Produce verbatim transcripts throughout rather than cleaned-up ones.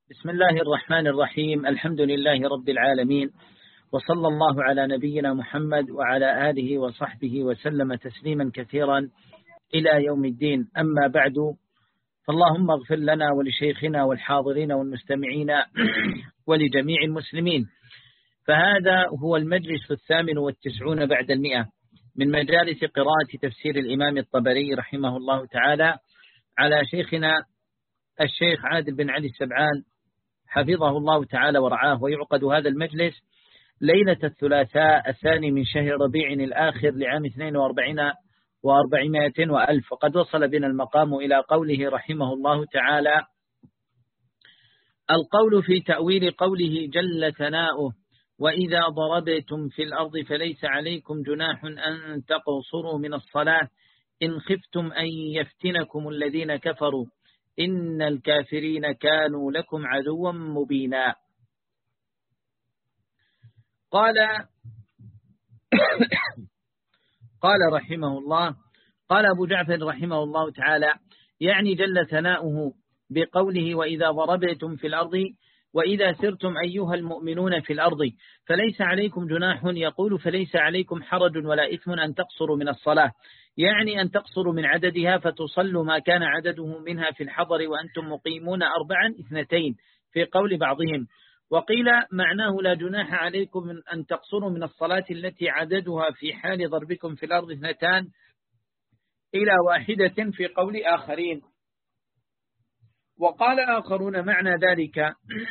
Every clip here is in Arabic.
بسم الله الرحمن الرحيم. الحمد لله رب العالمين، وصلى الله على نبينا محمد وعلى آله وصحبه وسلم تسليما كثيرا إلى يوم الدين. أما بعد، فاللهم اغفر لنا ولشيخنا والحاضرين والمستمعين ولجميع المسلمين. فهذا هو المجلس الثامن والتسعون بعد المئة من مجالس قراءة تفسير الإمام الطبري رحمه الله تعالى على شيخنا الشيخ عادل بن علي السبعان حفظه الله تعالى ورعاه. ويعقد هذا المجلس ليلة الثلاثاء الثاني من شهر ربيع الآخر لعام اثنين وأربعين وأربعمائة وألف. وقد وصل بنا المقام إلى قوله رحمه الله تعالى: القول في تأويل قوله جل ثناؤه: وإذا ضربتم في الأرض فليس عليكم جناح أن تقصروا من الصلاة إن خفتم أن يفتنكم الذين كفروا إن الكافرين كانوا لكم عدوا مبينا. قال قال رحمه الله قال أبو جعفر رحمه الله تعالى، يعني جل ثناؤه بقوله: وإذا ضربتم في الأرض وإذا سرتم أيها المؤمنون في الأرض فليس عليكم جناح، يقول فليس عليكم حرج ولا إثم أن تقصروا من الصلاة، يعني أن تقصروا من عددها فتصلوا ما كان عدده منها في الحضر وأنتم مقيمون أربعا اثنتين في قول بعضهم. وقيل معناه لا جناح عليكم من أن تقصروا من الصلاة التي عددها في حال ضربكم في الأرض اثنتان إلى واحدة في قول آخرين. وقال آخرون معنى ذلك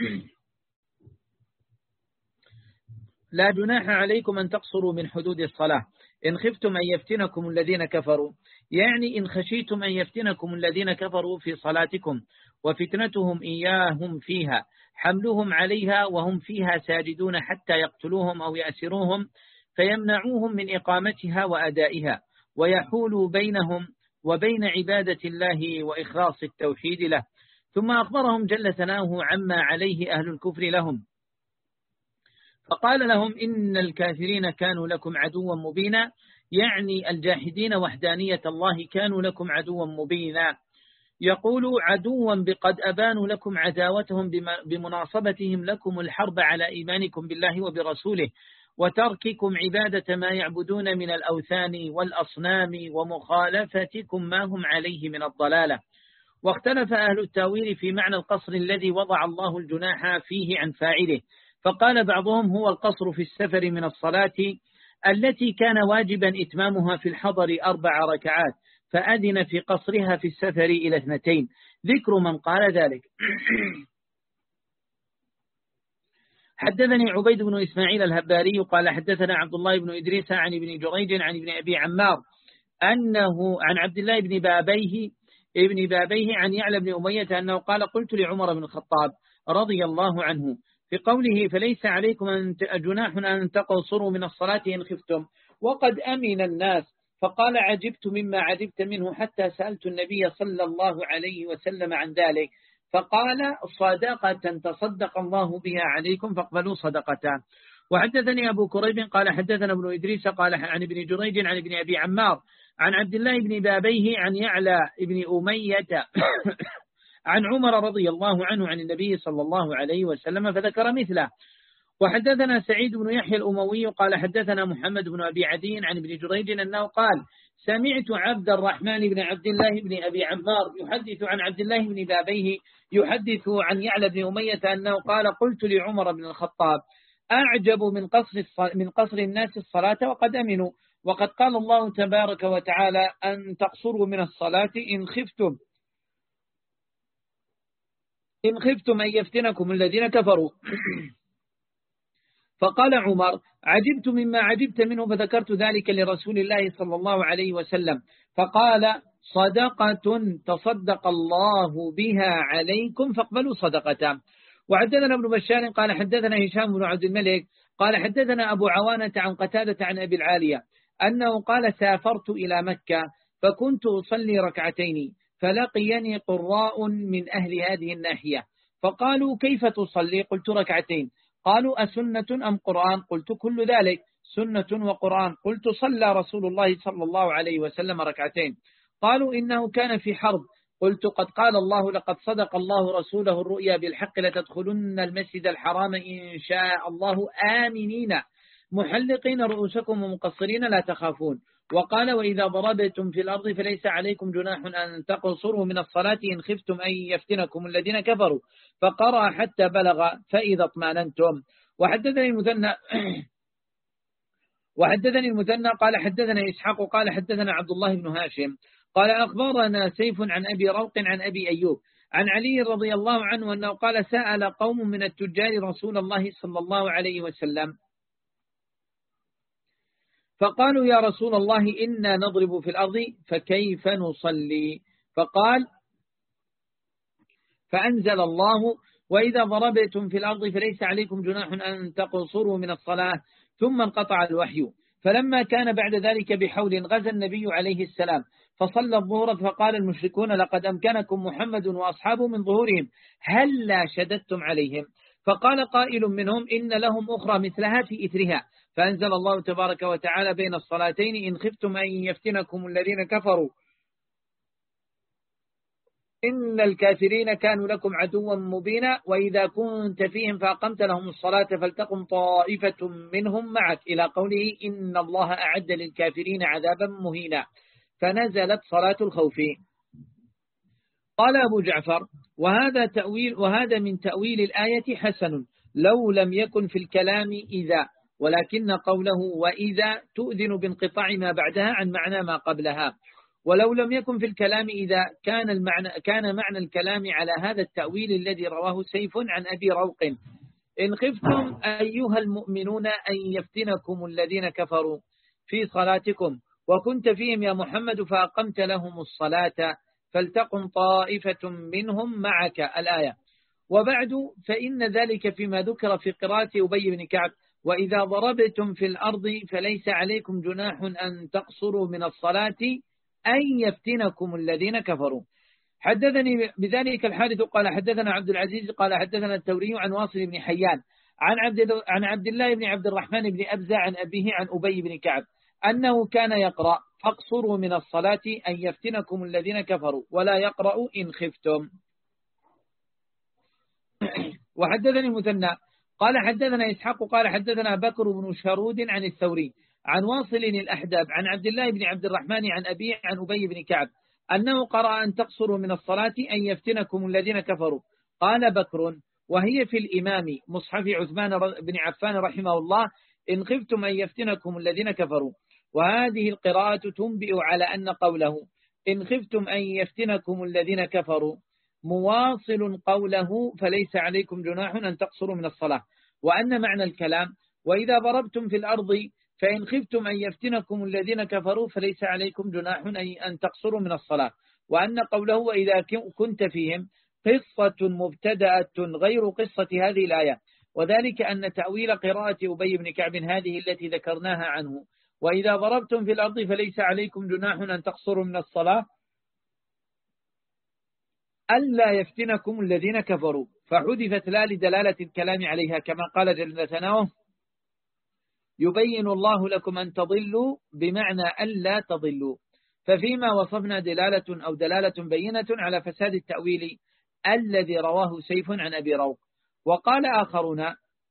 لا جناح عليكم أن تقصروا من حدود الصلاة إن خفتم أن يفتنكم الذين كفروا، يعني إن خشيتم أن يفتنكم الذين كفروا في صلاتكم وفتنتهم إياهم فيها حملهم عليها وهم فيها ساجدون حتى يقتلوهم أو يأسروهم فيمنعوهم من إقامتها وأدائها ويحولوا بينهم وبين عبادة الله وإخلاص التوحيد له. ثم أخبرهم جل ثناؤه عما عليه أهل الكفر لهم، فقال لهم إن الكافرين كانوا لكم عدوا مبينا، يعني الجاحدين وحدانية الله كانوا لكم عدوا مبينا. يقول عدوا بقد أبانوا لكم عداوتهم بمناصبتهم لكم الحرب على إيمانكم بالله وبرسوله وترككم عبادة ما يعبدون من الأوثان والأصنام ومخالفتكم ما هم عليه من الضلالة. واختلف أهل التاويل في معنى القصر الذي وضع الله الجناح فيه عن فاعله، فقال بعضهم هو القصر في السفر من الصلاة التي كان واجبا إتمامها في الحضر أربع ركعات فأذن في قصرها في السفر إلى اثنتين. ذكر من قال ذلك: حدثني عبيد بن إسماعيل الهباري قال حدثنا عبد الله بن إدريس عن ابن جريج عن ابن أبي عمار أنه عن عبد الله بن بابيه ابن بابيه عن يعلى بن أمية أنه قال: قلت لعمر بن الخطاب رضي الله عنه في قوله فليس عليكم جناح أن تقصروا من الصلاة إن خفتم وقد أمن الناس، فقال: عجبت مما عجبت منه حتى سألت النبي صلى الله عليه وسلم عن ذلك فقال: صدقة تصدق الله بها عليكم فاقبلوا صدقتان. وحدثني أبو كريب قال حدثنا ابن إدريس قال عن ابن جريج عن ابن أبي عمار عن عبد الله بن بابيه عن يعلى بن أمية عن عمر رضي الله عنه عن النبي صلى الله عليه وسلم فذكر مثله. وحدثنا سعيد بن يحيى الأموي قال حدثنا محمد بن أبي عدي عن ابن جريج أنه قال: سمعت عبد الرحمن بن عبد الله بن أبي عمار يحدث عن عبد الله بن بابيه يحدث عن يعلى بن أمية أنه قال: قلت لعمر بن الخطاب: أعجب من قصر من قصر الناس الصلاة وقد أمنوا، وقد قال الله تبارك وتعالى أن تقصروا من الصلاة إن خفتم إن خفتم أن يفتنكم الذين كفروا. فقال عمر: عجبت مما عجبت منه فذكرت ذلك لرسول الله صلى الله عليه وسلم فقال: صدقة تصدق الله بها عليكم فاقبلوا صدقتها. وحدثنا ابن بشار قال حدثنا هشام بن عبد الملك قال حدثنا أبو عوانة عن قتادة عن أبي العالية أنه قال: سافرت إلى مكة فكنت أصلي ركعتين فلقيني قراء من أهل هذه الناحية فقالوا: كيف تصلي؟ قلت: ركعتين. قالوا: أسنة أم قرآن؟ قلت: كل ذلك سنة وقرآن. قلت: صلى رسول الله صلى الله عليه وسلم ركعتين. قالوا: إنه كان في حرب. قلت قد قال الله لقد صدق الله رسوله الرؤيا بالحق لتدخلن المسجد الحرام إن شاء الله آمنين محلقين رؤوسكم ومقصرين لا تخافون. وقال وإذا ضربتم في الأرض فليس عليكم جناح أن تقصروا من الصلاة إن خفتم أن يفتنكم الذين كفروا، فقرأ حتى بلغ فإذا اطمأننتم. وحدثني المثنى وحدثني المثنى قال حدثنا إسحاق قال حدثنا عبد الله بن هاشم قال أخبرنا سيف عن أبي روق عن أبي أيوب عن علي رضي الله عنه أنه قال سأل قوم من التجار رسول الله صلى الله عليه وسلم فقالوا يا رسول الله إنا نضرب في الأرض فكيف نصلي؟ فقال فأنزل الله وإذا ضربتم في الأرض فليس عليكم جناح أن تقصروا من الصلاة، ثم انقطع الوحي. فلما كان بعد ذلك بحول غزا النبي عليه السلام فصلى الظهر فقال المشركون لقد أمكنكم محمد وأصحابه من ظهورهم هل لا شددتم عليهم؟ فقال قائل منهم إن لهم أخرى مثلها في إثرها، فأنزل الله تبارك وتعالى بين الصلاتين إن خفتم أن يفتنكم الذين كفروا إن الكافرين كانوا لكم عدوا مبينا وإذا كنت فيهم فأقمت لهم الصلاة فلتقم طائفة منهم معك إلى قوله إن الله أعد للكافرين عذابا مهينا، فنزلت صلاة الخوف. قال أبو جعفر وهذا تأويل وهذا من تأويل الآية حسن لو لم يكن في الكلام إذا، ولكن قوله وإذا تؤذن بانقطاع ما بعدها عن معنى ما قبلها. ولو لم يكن في الكلام إذا كان المعنى كان معنى الكلام على هذا التأويل الذي رواه سيف عن أبي روق إن خفتم أيها المؤمنون أن يفتنكم الذين كفروا في صلاتكم وكنت فيهم يا محمد فأقمت لهم الصلاة فلتقم طائفة منهم معك الآية. وبعد فإن ذلك فيما ذكر في قراءة أبي بن كعب وإذا ضربتم في الأرض فليس عليكم جناح أن تقصروا من الصلاة أن يفتنكم الذين كفروا. حدثني بذلك الحادث قال حدثنا عبد العزيز قال حدثنا الثوري عن واصل بن حيان عن عبد عن عبد الله بن عبد الرحمن بن أبزة عن أبيه عن أبي بن كعب أنه كان يقرأ فاقصروا من الصلاة أن يفتنكم الذين كفروا ولا يقرأ إن خفتم. وحدثني المثنى قال حدثنا إسحاق قال حدثنا بكر بن شرود عن الثوري عن واصل الأحداب عن عبد الله بن عبد الرحمن عن أبيه عن أبي بن كعب أنه قرأ أن تقصروا من الصلاة أن يفتنكم الذين كفروا. قال بكر وهي في الإمام مصحف عثمان بن عفان رحمه الله إن خفتم أن يفتنكم الذين كفروا. وهذه القراءة تنبئ على أن قوله إن خفتم أن يفتنكم الذين كفروا مواصل قوله فليس عليكم جناح أن تقصروا من الصلاة، وأن معنى الكلام وإذا ضربتم في الأرض فإن خفتم أن يفتنكم الذين كفروا فليس عليكم جناح أن تقصروا من الصلاة، وأن قوله وإذا كنت فيهم قصة مبتدأة غير قصة هذه الآية، وذلك أن تأويل قراءة أبي بن كعب هذه التي ذكرناها عنه وإذا ضربتم في الأرض فليس عليكم جناح أن تقصروا من الصلاة ألا يفتنكم الذين كفروا، فحذفت لا لدلالة الكلام عليها كما قال جل ثناؤه يبين الله لكم أن تضلوا بمعنى ألا تضلوا. ففيما وصفنا دلالة أو دلالة بينة على فساد التأويل الذي رواه سيف عن أبي روق. وقال آخرون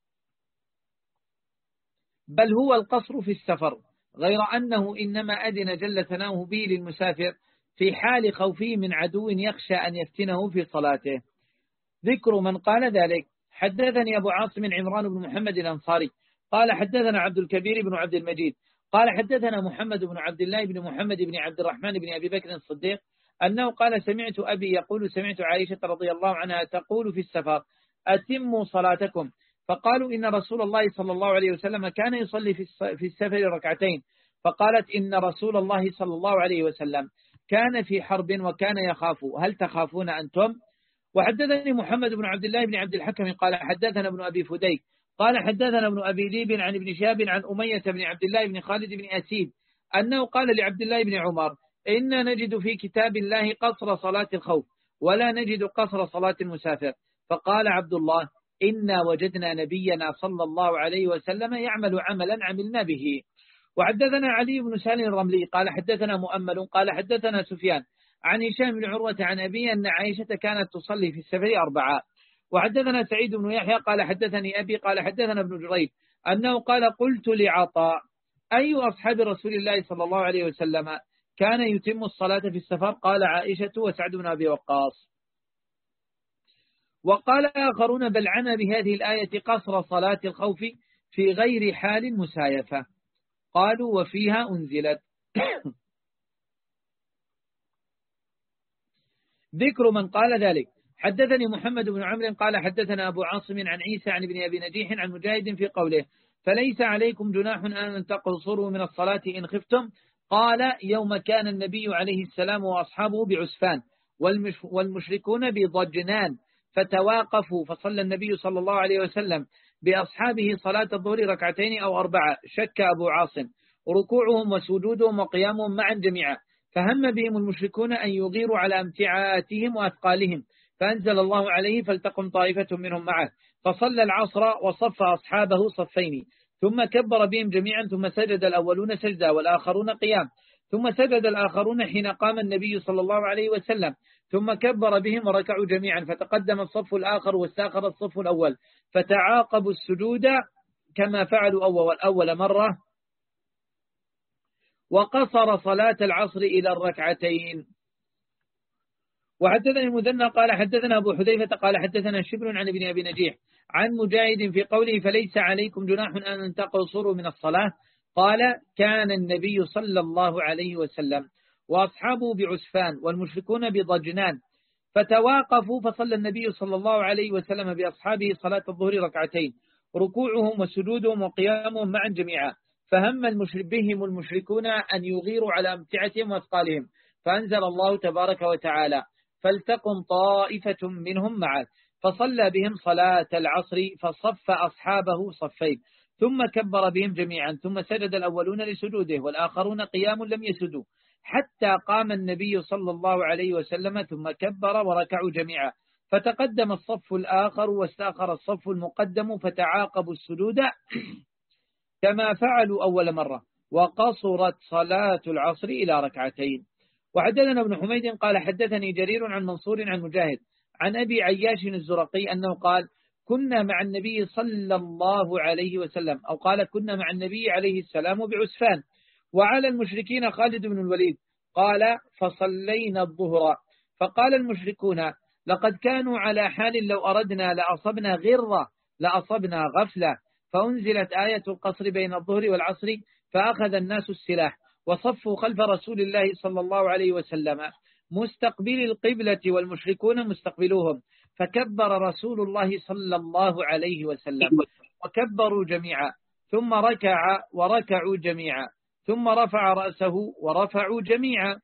بل هو القصر في السفر، غير أنه إنما أذن جل ثناؤه به للمسافر في حال خوفه من عدو يخشى أن يفتنه في صلاته. ذكر من قال ذلك حدثني أبو عاصم عمران بن محمد الأنصاري قال حدثنا عبد الكبير بن عبد المجيد قال حدثنا محمد بن عبد الله بن محمد بن عبد الرحمن بن أبي بكر الصديق أنه قال سمعت أبي يقول سمعت عائشة رضي الله عنها تقول في السفر أتموا صلاتكم، فقالوا إن رسول الله صلى الله عليه وسلم كان يصلي في السفر ركعتين، فقالت إن رسول الله صلى الله عليه وسلم كان في حرب وكان يخاف هل تخافون أنتم؟ وحدثني محمد بن عبد الله بن عبد الحكم قال حدثنا ابن أبي فديك قال حدثنا ابن أبي ذئب عن ابن شهاب عن أمية بن عبد الله بن خالد بن أسيد أنه قال لعبد الله بن عمر إنا نجد في كتاب الله قصر صلاة الخوف ولا نجد قصر صلاة المسافر، فقال عبد الله إنا وجدنا نبينا صلى الله عليه وسلم يعمل عملا عملنا به. وحدثنا علي بن سالم الرملي قال حدثنا مؤمل قال حدثنا سفيان عن هشام بن عروة عن أبيه أن عائشة كانت تصلي في السفر أربعة. وحدثنا سعيد بن يحيى قال حدثني أبي قال حدثنا ابن جريج أنه قال قلت لعطاء أي أصحاب رسول الله صلى الله عليه وسلم كان يتم الصلاة في السفر؟ قال عائشة وسعد بن أبي وقاص. وقال آخرون بل عنا بهذه الآية قصر صلاة الخوف في غير حال مسايفة، قالوا وفيها أنزلت. ذكر من قال ذلك. حدثني محمد بن عمرو قال حدثنا أبو عاصم عن عيسى عن ابن أبي نجيح عن مجاهد في قوله فليس عليكم جناح أن تقصروا من الصلاة إن خفتم، قال يوم كان النبي عليه السلام وأصحابه بعسفان والمشركون بضجنان فتواقفوا فصلى النبي صلى الله عليه وسلم بأصحابه صلاة الظهر ركعتين أو أربعة، شك أبو عاصم، ركوعهم وسجودهم وقيامهم معا جميعا، فهم بهم المشركون أن يغيروا على امتعاتهم وأثقالهم، فأنزل الله عليه فلتقم طائفة منهم معه، فصلى العصر وصف أصحابه صفين، ثم كبر بهم جميعا، ثم سجد الأولون سجدا والآخرون قيام، ثم سجد الآخرون حين قام النبي صلى الله عليه وسلم، ثم كبر بهم وركعوا جميعا، فتقدم الصف الآخر واستأخر الصف الأول، فتعاقبوا السجود كما فعلوا أول, أول مرة، وقصر صلاة العصر إلى الركعتين. وحدثني المثنى قال حدثنا أبو حذيفة قال حدثنا شبر عن ابن أبي نجيح عن مجاهد في قوله فليس عليكم جناح أن تقصروا من الصلاة، قال كان النبي صلى الله عليه وسلم وأصحابه بعسفان والمشركون بضجنان فتواقفوا فصلى النبي صلى الله عليه وسلم بأصحابه صلاة الظهر ركعتين، ركوعهم وسجودهم وقيامهم معا جميعا، فهم بهم المشركون أن يغيروا على امتعتهم وأثقالهم، فأنزل الله تبارك وتعالى فلتقم طائفة منهم معه، فصلى بهم صلاة العصر فصف أصحابه صفين، ثم كبر بهم جميعا، ثم سجد الأولون لسجوده والآخرون قيام لم يسجدوا، حتى قام النبي صلى الله عليه وسلم ثم كبر وركعوا جميعا، فتقدم الصف الآخر واستأخر الصف المقدم، فتعاقبوا السجود كما فعلوا أول مرة، وقصرت صلاة العصر إلى ركعتين. وحدثنا ابن حميد قال حدثني جرير عن منصور عن مجاهد عن أبي عياش الزرقي أنه قال كنا مع النبي صلى الله عليه وسلم، أو قال كنا مع النبي عليه السلام بعسفان وعلى المشركين خالد بن الوليد، قال فصلينا الظهر، فقال المشركون لقد كانوا على حال لو أردنا لأصبنا غرة لأصبنا غفلة، فأنزلت آية القصر بين الظهر والعصر، فأخذ الناس السلاح وصفوا خلف رسول الله صلى الله عليه وسلم مستقبل القبلة والمشركون مستقبلوهم، فكبر رسول الله صلى الله عليه وسلم وكبروا جميعا، ثم ركع وركعوا جميعا، ثم رفع رأسه ورفعوا جميعا،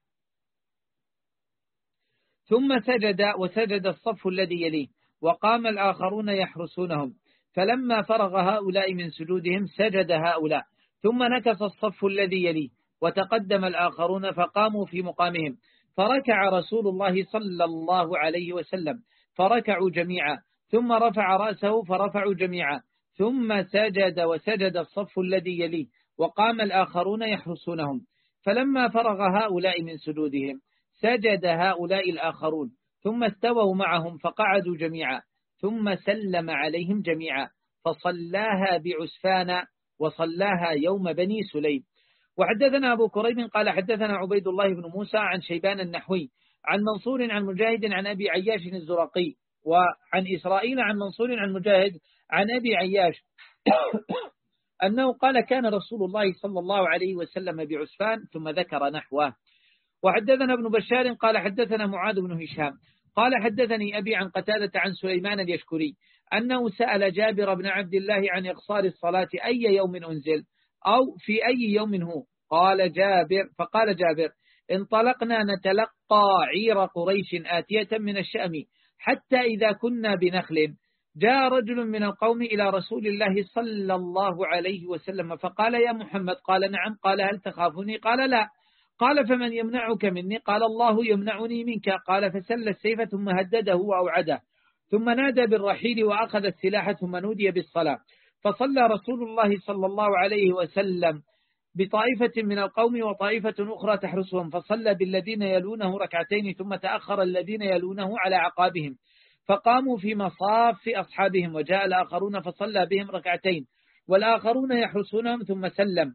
ثم سجد وسجد الصف الذي يليه، وقام الآخرون يحرسونهم، فلما فرغ هؤلاء من سجودهم سجد هؤلاء، ثم نكص الصف الذي يليه وتقدم الآخرون فقاموا في مقامهم، فركع رسول الله صلى الله عليه وسلم فركعوا جميعا، ثم رفع رأسه فرفعوا جميعا، ثم سجد وسجد الصف الذي يليه، وقام الآخرون يحرسونهم، فلما فرغ هؤلاء من سجودهم سجد هؤلاء الآخرون، ثم استووا معهم فقعدوا جميعا، ثم سلم عليهم جميعا، فصلاها بعسفان وصلاها يوم بني سليم. وحدثنا أبو كريب قال حدثنا عبيد الله بن موسى عن شيبان النحوي عن منصور عن مجاهد عن أبي عياش الزرقي، وعن إسرائيل عن منصور عن مجاهد عن أبي عياش أنه قال كان رسول الله صلى الله عليه وسلم بعسفان، ثم ذكر نحوه. وحدثنا ابن بشار قال حدثنا معاذ بن هشام قال حدثني أبي عن قتادة عن سليمان اليشكري أنه سأل جابر بن عبد الله عن إقصار الصلاة أي يوم أنزل أو في أي يوم هو، قال جابر فقال جابر انطلقنا نتلقى عير قريش آتية من الشأم، حتى إذا كنا بنخل جاء رجل من القوم إلى رسول الله صلى الله عليه وسلم فقال يا محمد، قال نعم، قال هل تخافني، قال لا، قال فمن يمنعك مني، قال الله يمنعني منك، قال فسل السيف ثم هدده وأوعده، ثم نادى بالرحيل وأخذ السلاح، ثم نودي بالصلاة، فصلى رسول الله صلى الله عليه وسلم بطائفة من القوم وطائفة أخرى تحرسهم، فصلى بالذين يلونه ركعتين ثم تأخر الذين يلونه على عقابهم، فقاموا في مصاف أصحابهم، وجاء الآخرون فصلى بهم ركعتين والآخرون يحرسونهم ثم سلم.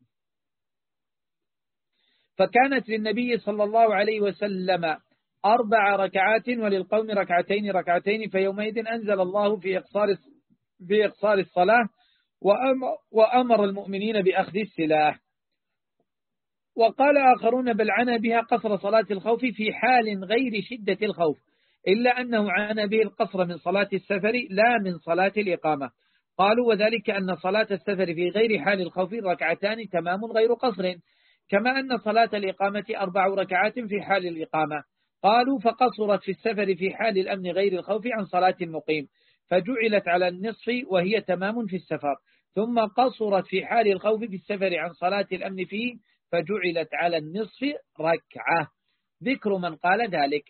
فكانت للنبي صلى الله عليه وسلم أربع ركعات وللقوم ركعتين ركعتين، فيومئذ أنزل الله في إقصار بإقصار الصلاة وأمر المؤمنين بأخذ السلاح. وقال آخرون بل عنا بها قصر صلاة الخوف في حال غير شدة الخوف، إلا أنه عنا به القصر من صلاة السفر لا من صلاة الإقامة. قالوا وذلك أن صلاة السفر في غير حال الخوف ركعتان تمام غير قصر، كما أن صلاة الإقامة أربع ركعات في حال الإقامة. قالوا فقصرت في السفر في حال الأمن غير الخوف عن صلاة المقيم، فجعلت على النصف وهي تمام في السفر، ثم قصرت في حال الخوف في السفر عن صلاة الأمن فيه فجعلت على النصف ركعة. ذكر من قال ذلك.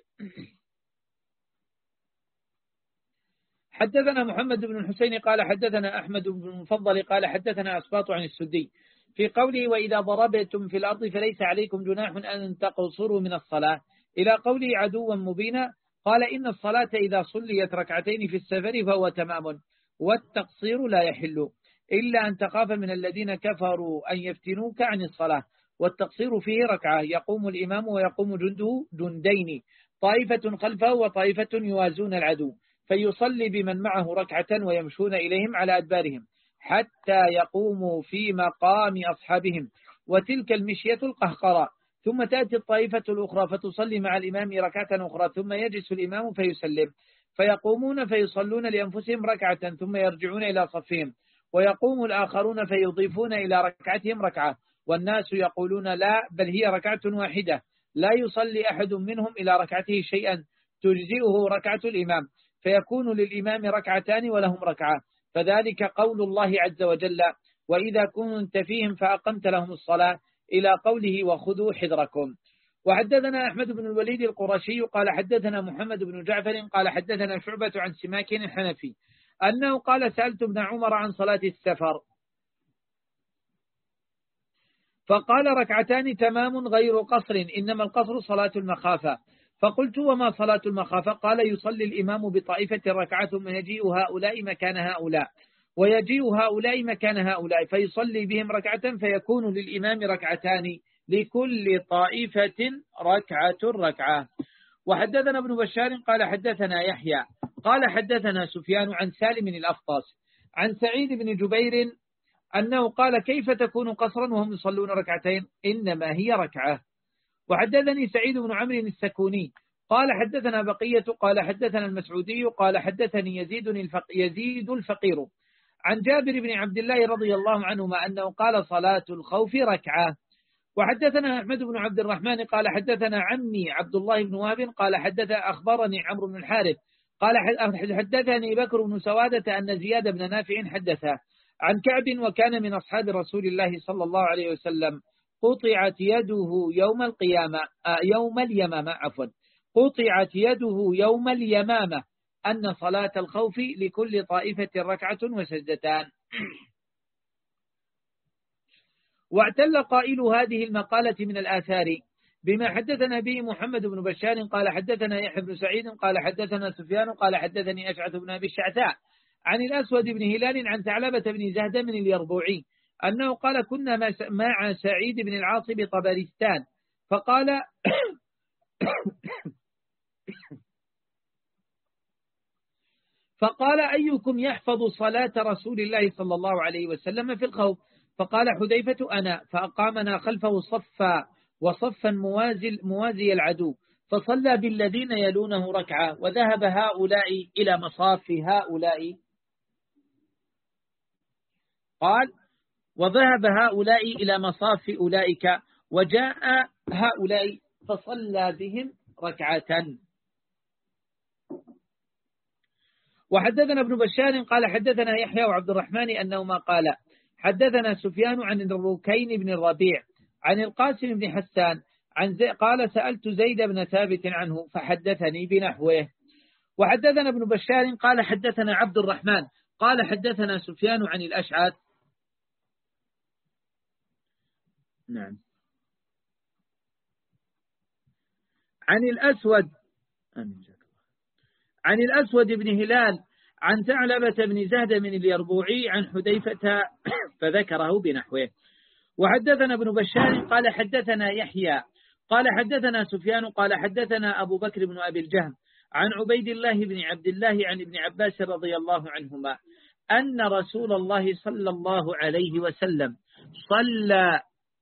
حدثنا محمد بن الحسين قال حدثنا أحمد بن المفضل قال حدثنا أسباط عن السدي في قوله وإذا ضربتم في الأرض فليس عليكم جناح أن تقصروا من الصلاة إلى قوله عدوا مبينا. قال إن الصلاة إذا صليت ركعتين في السفر فهو تمام، والتقصير لا يحل إلا أن تخاف من الذين كفروا أن يفتنوك عن الصلاة، والتقصير فيه ركعة يقوم الإمام ويقوم جنده جندين، طائفة خلفه وطائفة يوازون العدو، فيصلي بمن معه ركعة ويمشون إليهم على أدبارهم حتى يقوموا في مقام أصحابهم، وتلك المشية القهقراء. ثم تأتي الطائفة الأخرى فتصلي مع الإمام ركعة أخرى، ثم يجلس الإمام فيسلم، فيقومون فيصلون لأنفسهم ركعة ثم يرجعون إلى صفهم، ويقوم الآخرون فيضيفون إلى ركعتهم ركعة، والناس يقولون لا بل هي ركعة واحدة، لا يصلي أحد منهم إلى ركعته شيئا تجزئه ركعة الإمام، فيكون للإمام ركعتان ولهم ركعة. فذلك قول الله عز وجل وإذا كنت فيهم فأقمت لهم الصلاة إلى قوله وخذوا حذركم. وحدثنا أحمد بن الوليد القرشي قال حدثنا محمد بن جعفر قال حدثنا شعبة عن سماك الحنفي أنه قال سألت ابن عمر عن صلاة السفر فقال ركعتان تمام غير قصر، إنما القصر صلاة المخافة. فقلت وما صلاة المخافة؟ قال يصلي الإمام بطائفة ركعة ثم يجيء هؤلاء مكان هؤلاء ويجيء هؤلاء مكان هؤلاء فيصلي بهم ركعة، فيكون للإمام ركعتان لكل طائفة ركعة ركعة. وحدثنا ابن بشار قال حدثنا يحيى قال حدثنا سفيان عن سالم الأفطاس عن سعيد بن جبير أنه قال كيف تكون قصرا وهم يصلون ركعتين؟ إنما هي ركعة. وحدثني سعيد بن عمرو السكوني قال حدثنا بقية قال حدثنا المسعودي قال حدثني يزيد الفق يزيد الفقير عن جابر بن عبد الله رضي الله عنهما أنه قال صلاة الخوف ركعة. وحدثنا أحمد بن عبد الرحمن قال حدثنا عمي عبد الله بن وهب قال حدث أخبرني عمرو بن الحارث قال حدثني بكر بن سوادة أن زياد بن نافع حدثه عن كعب وكان من أصحاب رسول الله صلى الله عليه وسلم قطعت يده يوم القيامة آه يوم اليمامة عفوا قطعت يده يوم اليمامة أن صلاة الخوف لكل طائفة ركعة وسجدتان. واعتل قائل هذه المقالة من الآثار بما حدثنا به محمد بن بشار قال حدثنا يحيى بن سعيد قال حدثنا سفيان قال حدثني أشعث بن أبي الشعثاء عن الأسود بن هلال عن ثعلبة بن زهدم اليربوعي أنه قال كنا مع سعيد بن العاص بطبرستان فقال فقال أيكم يحفظ صلاة رسول الله صلى الله عليه وسلم في الخوف؟ فقال حذيفة أنا، فأقامنا خلفه صفا وصفا موازي, موازي العدو، فصلى بالذين يلونه ركعة، وذهب هؤلاء إلى مصاف هؤلاء قال وذهب هؤلاء إلى مصاف أولئك وجاء هؤلاء فصلى بهم ركعة. وحدثنا ابن بشار قال حدثنا يحيى وعبد الرحمن أنهما قال حدثنا سفيان عن الركين بن الربيع عن القاسم بن حسان عن زي قال سألت زيد بن ثابت عنه فحدثني بنحوه. وحدثنا ابن بشار قال حدثنا عبد الرحمن قال حدثنا سفيان عن الأشعث نعم. عن الأسود عن الأسود بن هلال عن ثعلبة بن زهد من اليربوعي عن حذيفة فذكره بنحوه. وحدثنا ابن بشار قال حدثنا يحيى قال حدثنا سفيان قال حدثنا أبو بكر بن أبي الجهم عن عبيد الله بن عبد الله عن ابن عباس رضي الله عنهما أن رسول الله صلى الله عليه وسلم صلى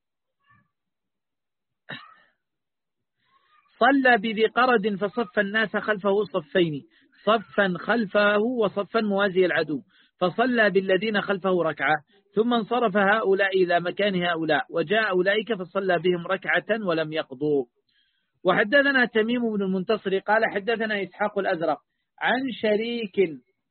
صلى بذي قرد فصف الناس خلفه صفين، صفا خلفه وصفا موازي العدو، فصلى بالذين خلفه ركعة، ثم انصرف هؤلاء إلى مكان هؤلاء، وجاء أولئك فصلى بهم ركعة ولم يقضوا. وحدثنا تميم بن المنتصر قال حدثنا إسحاق الأزرق عن شريك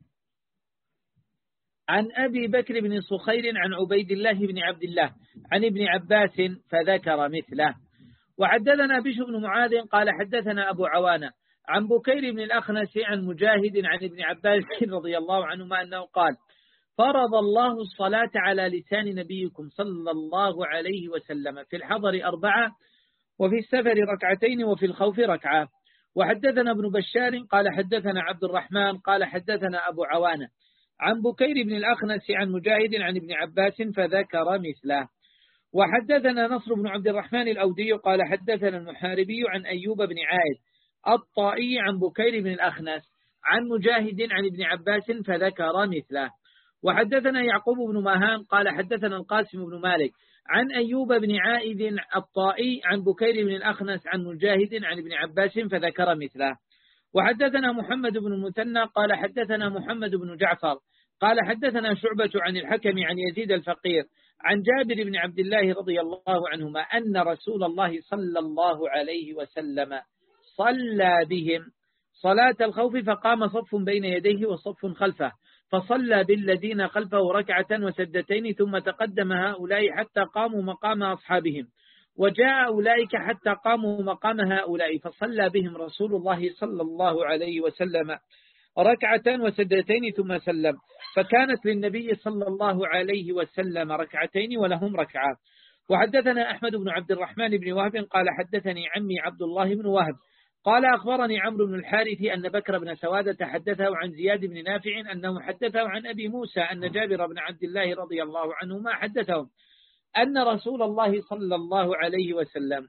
عن أبي بكر بن صخير عن عبيد الله بن عبد الله عن ابن عباس فذكر مثله. وحدثنا بشر بن معاذ قال حدثنا أبو عوانة عن بكير بن الأخنس عن مجاهد عن ابن عباس رضي الله عنهما أنه قال فرض الله الصلاة على لسان نبيكم صلى الله عليه وسلم في الحضر أربعة وفي السفر ركعتين وفي الخوف ركعة. وحدثنا ابن بشار قال حدثنا عبد الرحمن قال حدثنا أبو عوانة عن بكير بن الأخنس عن مجاهد عن ابن عباس فذكر مثله. وحدثنا نصر بن عبد الرحمن الأودي قال حدثنا المحاربي عن أيوب بن عائد الطائي عن بكير بن الأخنس عن مجاهد عن ابن عباس فذكر مثله. وحدثنا يعقوب بن ماهان قال حدثنا القاسم بن مالك عن أيوب بن عائد الطائي عن بكير بن الأخنس عن مجاهد عن ابن عباس فذكر مثله. وحدثنا محمد بن المثنى قال حدثنا محمد بن جعفر قال حدثنا شعبة عن الحكم عن يزيد الفقير عن جابر بن عبد الله رضي الله عنهما أن رسول الله صلى الله عليه وسلم صلى بهم صلاة الخوف فقام صف بين يديه وصف خلفه، فصلى بالذين خلفه ركعة وسدتين ثم تقدم هؤلاء حتى قاموا مقام أصحابهم، وجاء أولئك حتى قاموا مقام هؤلاء، فصلى بهم رسول الله صلى الله عليه وسلم ركعة وسدتين ثم سلم، فكانت للنبي صلى الله عليه وسلم ركعتين ولهم ركعة. وحدثنا أحمد بن عبد الرحمن بن وهب قال حدثني عمي عبد الله بن وهب قال أخبرني عمرو بن الحارث أن بكر بن سوادة حدثه عن زياد بن نافع أنه حدثه عن أبي موسى أن جابر بن عبد الله رضي الله عنهما حدثهم أن رسول الله صلى الله عليه وسلم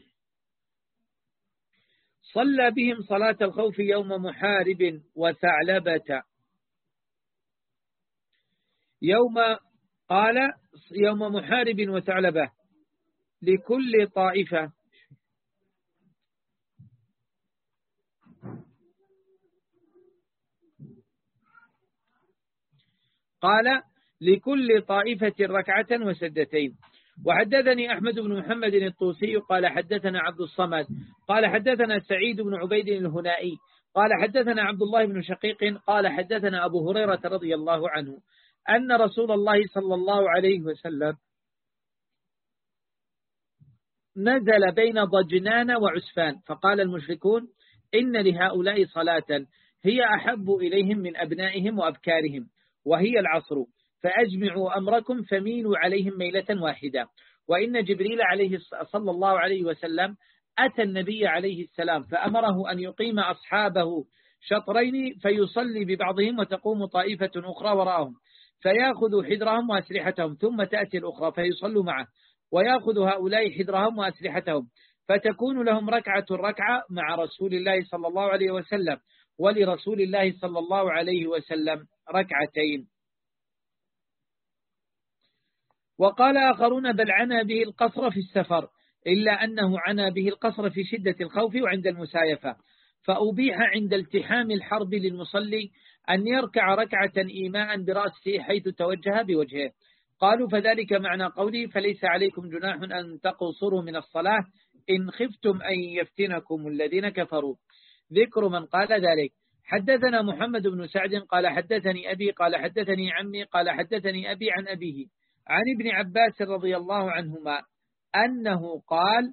صلى بهم صلاة الخوف يوم محارب وثعلبة يوم قال يوم محارب وثعلبة لكل طائفة قال لكل طائفة ركعة وسدتين. وحدثني أحمد بن محمد الطوسي قال حدثنا عبد الصمد قال حدثنا سعيد بن عبيد الهنائي قال حدثنا عبد الله بن شقيق قال حدثنا أبو هريرة رضي الله عنه أن رسول الله صلى الله عليه وسلم نزل بين ضجنان وعسفان فقال المشركون إن لهؤلاء صلاة هي أحب إليهم من أبنائهم وأبكارهم وهي العصر، فأجمعوا أمركم فميلوا عليهم ميلة واحدة. وإن جبريل عليه صلى الله عليه وسلم أتى النبي عليه السلام فأمره أن يقيم أصحابه شطرين فيصلي ببعضهم وتقوم طائفة أخرى وراءهم فيأخذوا حذرهم وأسلحتهم ثم تأتي الأخرى فيصلوا معه ويأخذ هؤلاء حذرهم وأسلحتهم فتكون لهم ركعة ركعة مع رسول الله صلى الله عليه وسلم ولرسول الله صلى الله عليه وسلم ركعتين. وقال آخرون بل عنا به القصر في السفر إلا أنه عنا به القصر في شدة الخوف وعند المسايفة، فأبيح عند التحام الحرب للمصلي أن يركع ركعة إيماء برأسه حيث توجه بوجهه. قالوا فذلك معنى قولي فليس عليكم جناح أن تقصروا من الصلاة إن خفتم أن يفتنكم الذين كفروا. ذكر من قال ذلك. حدثنا محمد بن سعد قال حدثني أبي قال حدثني عمي قال حدثني أبي عن أبيه عن ابن عباس رضي الله عنهما أنه قال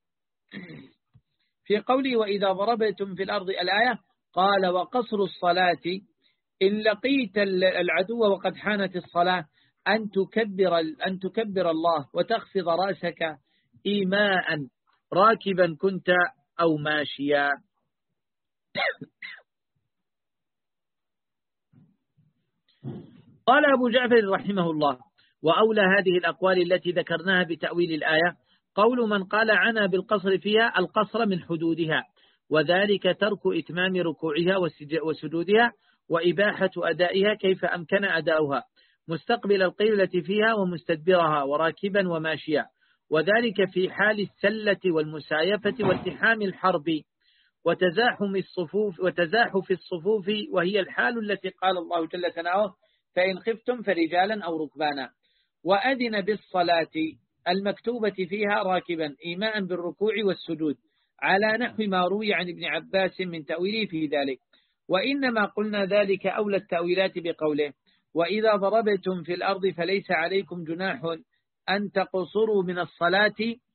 في قوله وإذا ضربتم في الأرض الآية قال وقصر الصلاة إن لقيت العدو وقد حانت الصلاة أن تكبر, أن تكبر الله وتخفض رأسك إيماء راكبا كنت أو ماشيا. قال أبو جعفر رحمه الله: وأولى هذه الأقوال التي ذكرناها بتأويل الآية قول من قال عنا بالقصر فيها القصر من حدودها، وذلك ترك إتمام ركوعها وسجودها وإباحة أدائها كيف أمكن أداؤها مستقبل القبلة فيها ومستدبرها وراكبا وماشيا، وذلك في حال السلة والمسايفة والتحام الحرب وتزاحم الصفوف وتزاحف الصفوف، وهي الحال التي قال الله جل ثناؤه: فإن خفتم فرجالا أو ركبانا. وأذن بالصلاة المكتوبة فيها راكبا إيماء بالركوع والسجود على نحو ما روي عن ابن عباس من تأويله في ذلك. وإنما قلنا ذلك أولى التأويلات بقوله: وإذا ضربتم في الأرض فليس عليكم جناح أن تقصروا من الصلاة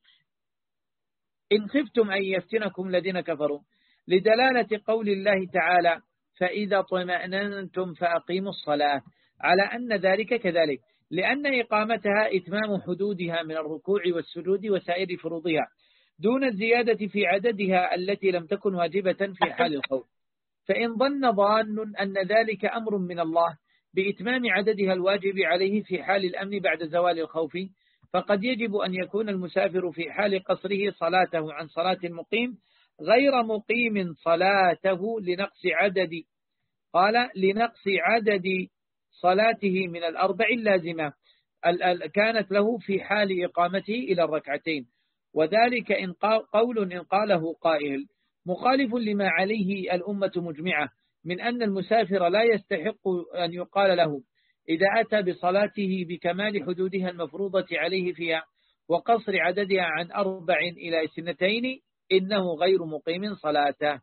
إن خفتم أن يفتنكم الذين كفروا، لدلالة قول الله تعالى: فإذا طمأننتم فأقيموا الصلاة، على أن ذلك كذلك، لأن إقامتها إتمام حدودها من الركوع والسجود وسائر فروضها دون الزيادة في عددها التي لم تكن واجبة في حال الخوف. فإن ظن ظان أن ذلك أمر من الله بإتمام عددها الواجب عليه في حال الأمن بعد زوال الخوف، فقد يجب أن يكون المسافر في حال قصره صلاته عن صلاة المقيم غير مقيم صلاته لنقص عدد قال لنقص عدد صلاته من الأربع اللازمة كانت له في حال إقامته إلى الركعتين. وذلك إن قول إن قاله قائل مخالف لما عليه الأمة مجمعة من أن المسافر لا يستحق أن يقال له إذا أتى بصلاته بكمال حدودها المفروضة عليه فيها وقصر عددها عن أربع إلى سنتين إنه غير مقيم صلاته.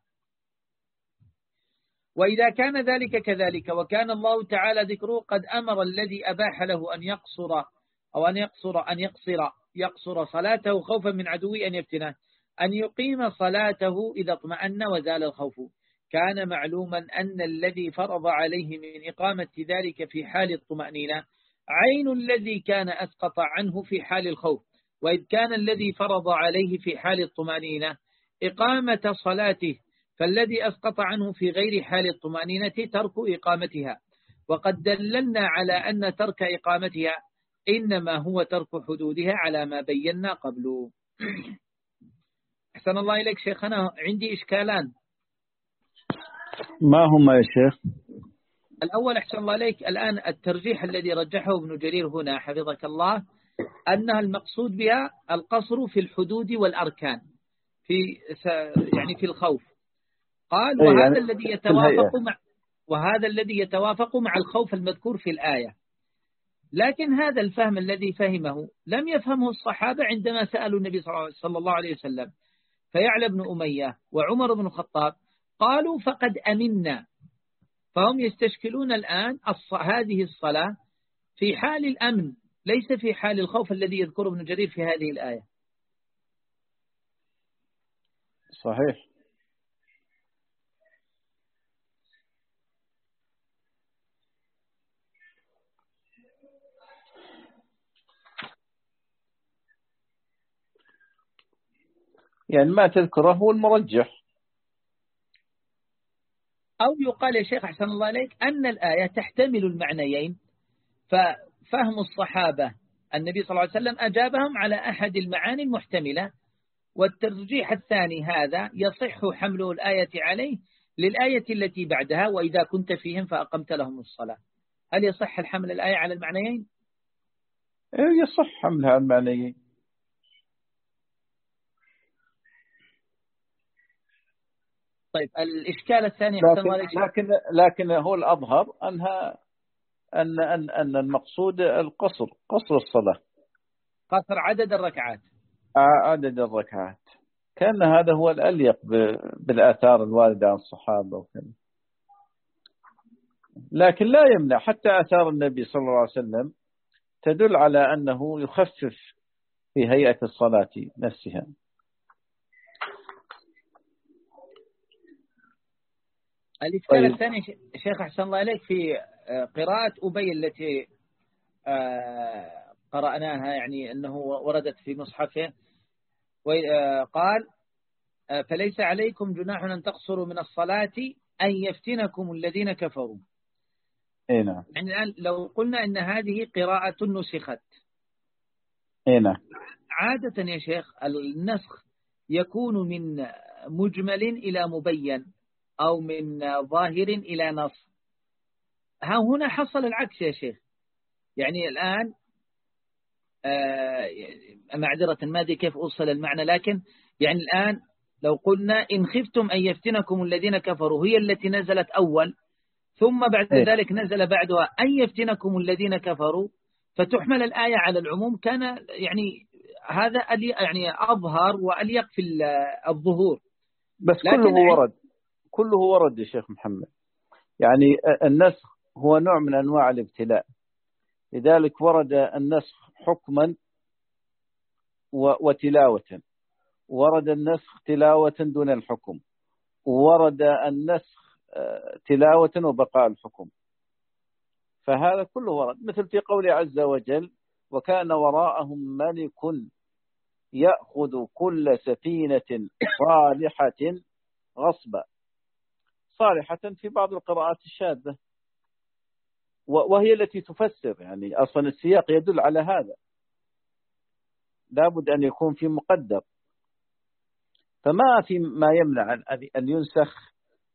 وإذا كان ذلك كذلك وكان الله تعالى ذكره قد أمر الذي أباح له أن يقصر أو أن يقصر أن يقصر يقصر صلاته خوفا من عدو أن يفتنه أن يقيم صلاته إذا اطمأن وزال الخوف، كان معلوما أن الذي فرض عليه من إقامة ذلك في حال الطمأنينة عين الذي كان أسقط عنه في حال الخوف، وإذ كان الذي فرض عليه في حال الطمأنينة إقامة صلاته فالذي أسقط عنه في غير حال الطمأنينة ترك إقامتها. وقد دللنا على أن ترك إقامتها إنما هو ترك حدودها على ما بينا قبله. أحسن الله إليك شيخنا، عندي إشكالان. ما هما يا شيخ؟ الأول أحسن الله إليك الآن الترجيح الذي رجحه ابن جرير هنا حفظك الله أنها المقصود بها القصر في الحدود والأركان في يعني في الخوف. قال وهذا يعني الذي يتوافق مع وهذا الذي يتوافق مع الخوف المذكور في الآية، لكن هذا الفهم الذي فهمه لم يفهمه الصحابة عندما سألوا النبي صلى الله عليه وسلم. فيعلى بن أمية وعمر بن الخطاب قالوا فقد أمنا، فهم يستشكلون الآن هذه الصلاة في حال الأمن ليس في حال الخوف الذي يذكره ابن جرير في هذه الآية. صحيح. يعني ما تذكره هو المرجح. أو يقال يا شيخ أحسن الله عليك أن الآية تحتمل المعنيين، ففهم الصحابة النبي صلى الله عليه وسلم أجابهم على أحد المعاني المحتملة، والترجيح الثاني هذا يصح حمله الآية عليه للآية التي بعدها وإذا كنت فيهم فأقمت لهم الصلاة. هل يصح الحمل الآية على المعنيين؟ يصح حملها على المعنيين. طيب الإشكال الثاني لكن, لكن, لكن هو الأظهر أنها أن, أن, أن المقصود القصر قصر الصلاة، قصر عدد الركعات عدد الركعات، كان هذا هو الأليق بالآثار الواردة عن الصحابة وكذا. لكن لا يمنع حتى آثار النبي صلى الله عليه وسلم تدل على أنه يخفف في هيئة الصلاة نفسها. الإشكال طيب. الثاني شيخ أحسن الله إليك في قراءة أبي التي قرأناها يعني أنه وردت في مصحفه، وقال فليس عليكم جناح أن تقصروا من الصلاة أن يفتنكم الذين كفروا. اي نعم. يعني الآن لو قلنا أن هذه قراءة نسخت، اي نعم، عادة يا شيخ النسخ يكون من مجمل إلى مبين أو من ظاهر إلى نص. ها هنا حصل العكس يا شيخ. يعني الآن آه معذرة ما أدري كيف أوصل المعنى، لكن يعني الآن لو قلنا إن خفتم أن يفتنكم الذين كفروا هي التي نزلت أول، ثم بعد إيه؟ ذلك نزل بعدها أن يفتنكم الذين كفروا، فتحمل الآية على العموم. كان يعني هذا يعني أظهر وأليق في الظهور. بس كله ورد، كله ورد يا شيخ محمد. يعني النسخ هو نوع من أنواع الابتلاء، لذلك ورد النسخ حكما وتلاوة، ورد النسخ تلاوة دون الحكم، ورد النسخ تلاوة وبقاء الحكم. فهذا كله ورد، مثل في قوله عز وجل وكان وراءهم ملك يأخذ كل سفينة صالحة غصبا. صالحة في بعض القراءات الشاذة، وهي التي تفسر، يعني أصلا السياق يدل على هذا، لابد أن يكون في مقدر. فما في ما يمنع أن ينسخ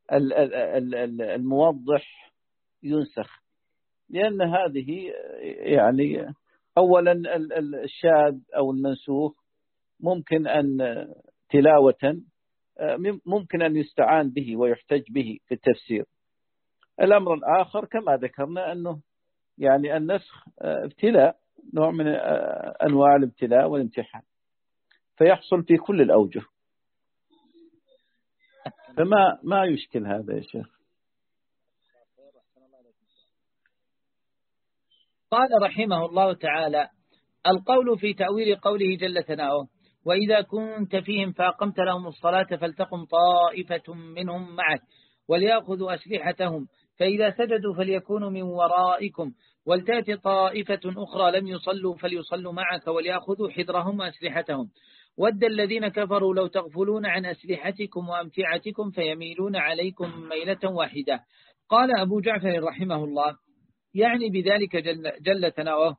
الموضح، ينسخ، لأن هذه يعني أولا الشاذ أو المنسوخ ممكن أن تلاوة ممكن أن يستعان به ويحتج به في التفسير. الأمر الآخر كما ذكرنا أنه يعني النسخ ابتلاء، نوع من أنواع الابتلاء والامتحان، فيحصل في كل الأوجه، فما ما يشكل هذا يا شيخ. قال رحمه الله تعالى: القول في تأويل قوله جل ثناؤه: وإذا كنت فيهم فأقمت لهم الصلاة فلتقم طائفة منهم معك وليأخذوا أسلحتهم فإذا سجدوا فليكونوا من ورائكم ولتأتي طائفة أخرى لم يصلوا فليصلوا معك وليأخذوا حذرهم وأسلحتهم ود الذين كفروا لو تغفلون عن أسلحتكم وأمتعتكم فيميلون عليكم ميلة واحدة. قال أبو جعفر رحمه الله: يعني بذلك جل, جل ثناؤه: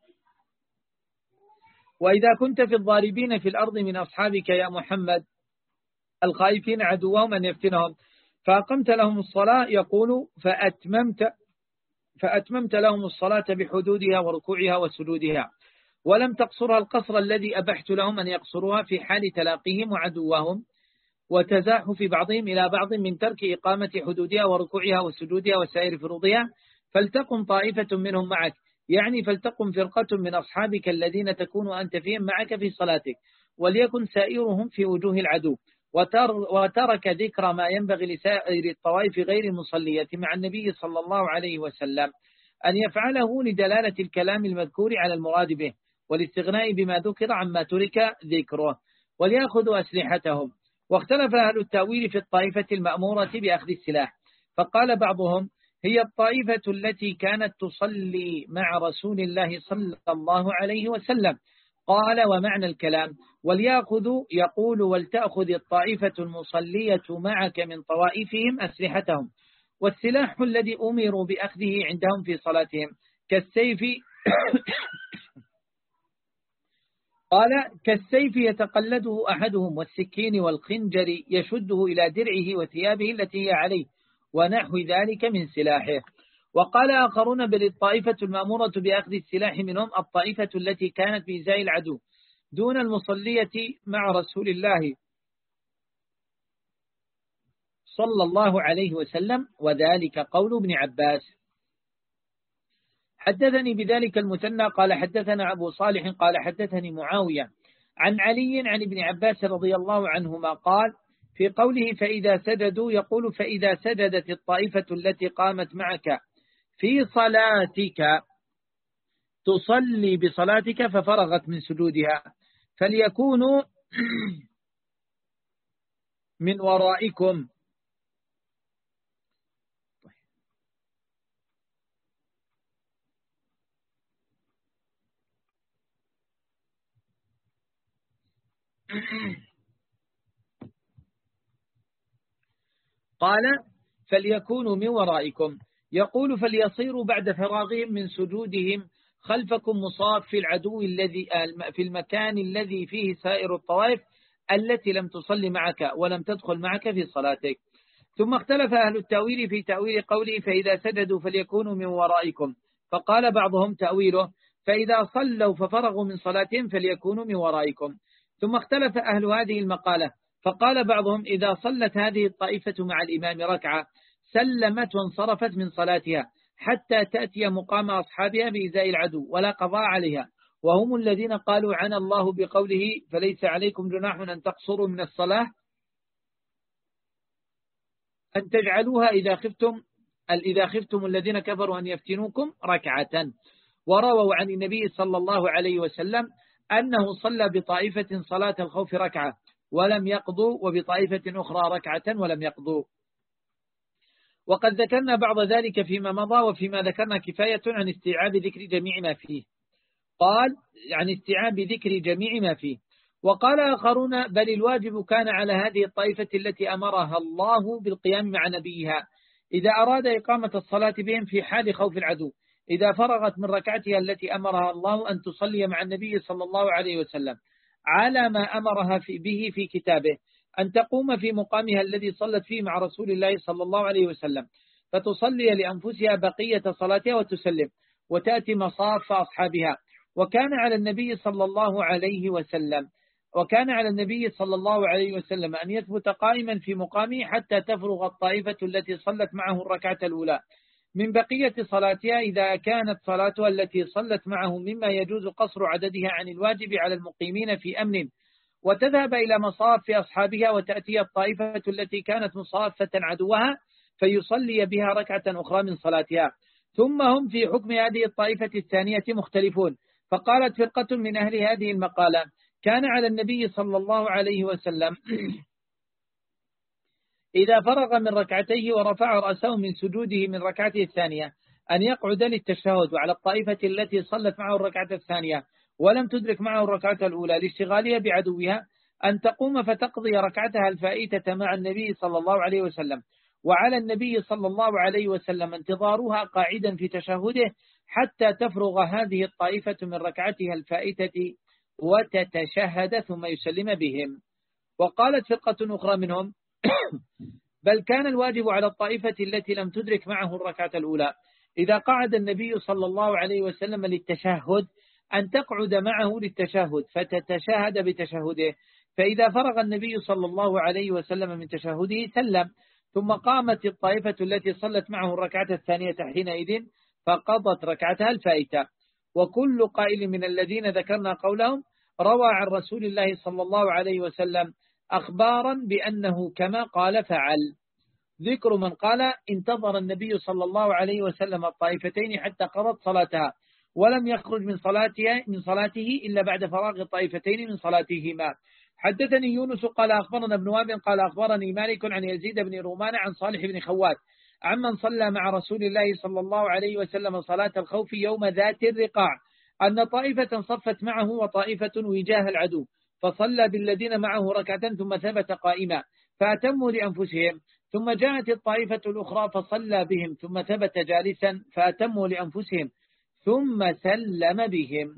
وإذا كنت في الضاربين في الأرض من أصحابك يا محمد الخائفين عدوهم أن يفتنهم فأقمت لهم الصلاة، يقول فأتممت, فأتممت لهم الصلاة بحدودها وركوعها وسجودها ولم تقصرها القصر الذي أبحت لهم أن يقصروها في حال تلاقيهم وعدوهم وتزاحف بعضهم إلى بعض من ترك إقامة حدودها وركوعها وسجودها وسائر فروضها، فلتقم طائفة منهم معك، يعني فلتقم فرقة من أصحابك الذين تكون أنت فيهم معك في صلاتك، وليكن سائرهم في وجوه العدو. وترك ذكر ما ينبغي لسائر الطوائف غير المصلية مع النبي صلى الله عليه وسلم أن يفعله لدلالة الكلام المذكور على المراد به والاستغناء بما ذكر عما ترك ذكره، وليأخذوا أسلحتهم. واختلف أهل التأويل في الطائفة المأمورة بأخذ السلاح، فقال بعضهم: هي الطائفة التي كانت تصلي مع رسول الله صلى الله عليه وسلم. قال: ومعنى الكلام وليأخذوا يقول ولتأخذ الطائفة المصلية معك من طوائفهم أسلحتهم، والسلاح الذي أمروا بأخذه عندهم في صلاتهم كالسيف قال: كالسيف يتقلده أحدهم والسكين والخنجر يشده إلى درعه وثيابه التي هي عليه ونحو ذلك من سلاحه. وقال آخرون: بل الطائفة المأمورة بأخذ السلاح منهم الطائفة التي كانت بإزاء العدو دون المصلية مع رسول الله صلى الله عليه وسلم، وذلك قول ابن عباس. حدثني بذلك المثنى قال حدثنا أبو صالح قال حدثني معاوية عن علي عن ابن عباس رضي الله عنهما قال في قوله فإذا سجدوا يقول: فإذا سجدت الطائفة التي قامت معك في صلاتك تصلي بصلاتك ففرغت من سجودها فليكونوا من ورائكم. قال فليكونوا من ورائكم. يقول فليصيروا بعد فراغهم من سجودهم خلفكم مصاف في العدو الذي في المكان الذي فيه سائر الطوائف التي لم تصلي معك ولم تدخل معك في صلاتك. ثم اختلف أهل التأويل في تأويل قوله فإذا سجدوا فليكونوا من ورائكم، فقال بعضهم تأويله فإذا صلوا ففرغوا من صلاتهم فليكونوا من ورائكم. ثم اختلف أهل هذه المقالة، فقال بعضهم إذا صلت هذه الطائفة مع الإمام ركعة سلمت وانصرفت من صلاتها حتى تأتي مقام أصحابها بإزاء العدو ولا قضاء عليها، وهم الذين قالوا عن الله بقوله فليس عليكم جناح أن تقصروا من الصلاة أن تجعلوها إذا خفتم إذا خفتم الذين كفروا أن يفتنوكم ركعة. ورووا عن النبي صلى الله عليه وسلم أنه صلى بطائفة صلاة الخوف ركعة ولم يقضوا وبطائفة أخرى ركعة ولم يقضوا. وقد ذكرنا بعض ذلك فيما مضى، وفيما ذكرنا كفاية عن استيعاب ذكر جميع ما فيه. قال عن استيعاب ذكر جميع ما فيه. وقال آخرون بل الواجب كان على هذه الطائفة التي أمرها الله بالقيام مع نبيها إذا أراد إقامة الصلاة بهم في حال خوف العدو، إذا فرغت من ركعتها التي أمرها الله أن تصلي مع النبي صلى الله عليه وسلم على ما أمرها في به في كتابه، أن تقوم في مقامها الذي صلت فيه مع رسول الله صلى الله عليه وسلم فتصلي لأنفسها بقية صلاتها وتسلم وتأتي مصاف أصحابها. وكان على النبي صلى الله عليه وسلم وكان على النبي صلى الله عليه وسلم أن يثبت قائما في مقامه حتى تفرغ الطائفة التي صلت معه الركعة الأولى من بقية صلاتها إذا كانت صلاتها التي صلت معه مما يجوز قصر عددها عن الواجب على المقيمين في أمن، وتذهب إلى مصاف أصحابها وتأتي الطائفة التي كانت مصافة عدوها فيصلي بها ركعة أخرى من صلاتها. ثم هم في حكم هذه الطائفة الثانية مختلفون. فقالت فرقة من أهل هذه المقالة كان على النبي صلى الله عليه وسلم إذا فرغ من ركعتيه ورفع رأسه من سجوده من ركعته الثانية أن يقعد للتشهد، وعلى الطائفة التي صلت معه الركعة الثانية ولم تدرك معه الركعة الأولى لاشتغالها بعدوها أن تقوم فتقضي ركعتها الفائتة مع النبي صلى الله عليه وسلم، وعلى النبي صلى الله عليه وسلم انتظارها قاعدا في تشهده حتى تفرغ هذه الطائفة من ركعتها الفائتة وتتشهد ثم يسلم بهم. وقالت فرقة أخرى منهم بل كان الواجب على الطائفة التي لم تدرك معه الركعة الأولى إذا قعد النبي صلى الله عليه وسلم للتشهد أن تقعد معه للتشهد فتتشهد بتشهده، فإذا فرغ النبي صلى الله عليه وسلم من تشهده سلم، ثم قامت الطائفة التي صلت معه الركعة الثانية حينئذ فقضت ركعتها الفائتة. وكل قائل من الذين ذكرنا قولهم روى عن رسول الله صلى الله عليه وسلم أخبارا بأنه كما قال فعل. ذكر من قال انتظر النبي صلى الله عليه وسلم الطائفتين حتى قضت صلاتها ولم يخرج من صلاته من صلاته إلا بعد فراغ الطائفتين من صلاتهما. حدثني يونس قال أخبرنا ابن وهب قال أخبرني مالك عن يزيد بن رومان عن صالح بن خوات عمن صلى مع رسول الله صلى الله عليه وسلم صلاة الخوف يوم ذات الرقاع أن طائفة صفت معه وطائفة وجاه العدو فصلى بالذين معه ركعة ثم ثبت قائما فأتموا لأنفسهم، ثم جاءت الطائفة الأخرى فصلى بهم ثم ثبت جالسا فأتموا لأنفسهم ثم سلم بهم.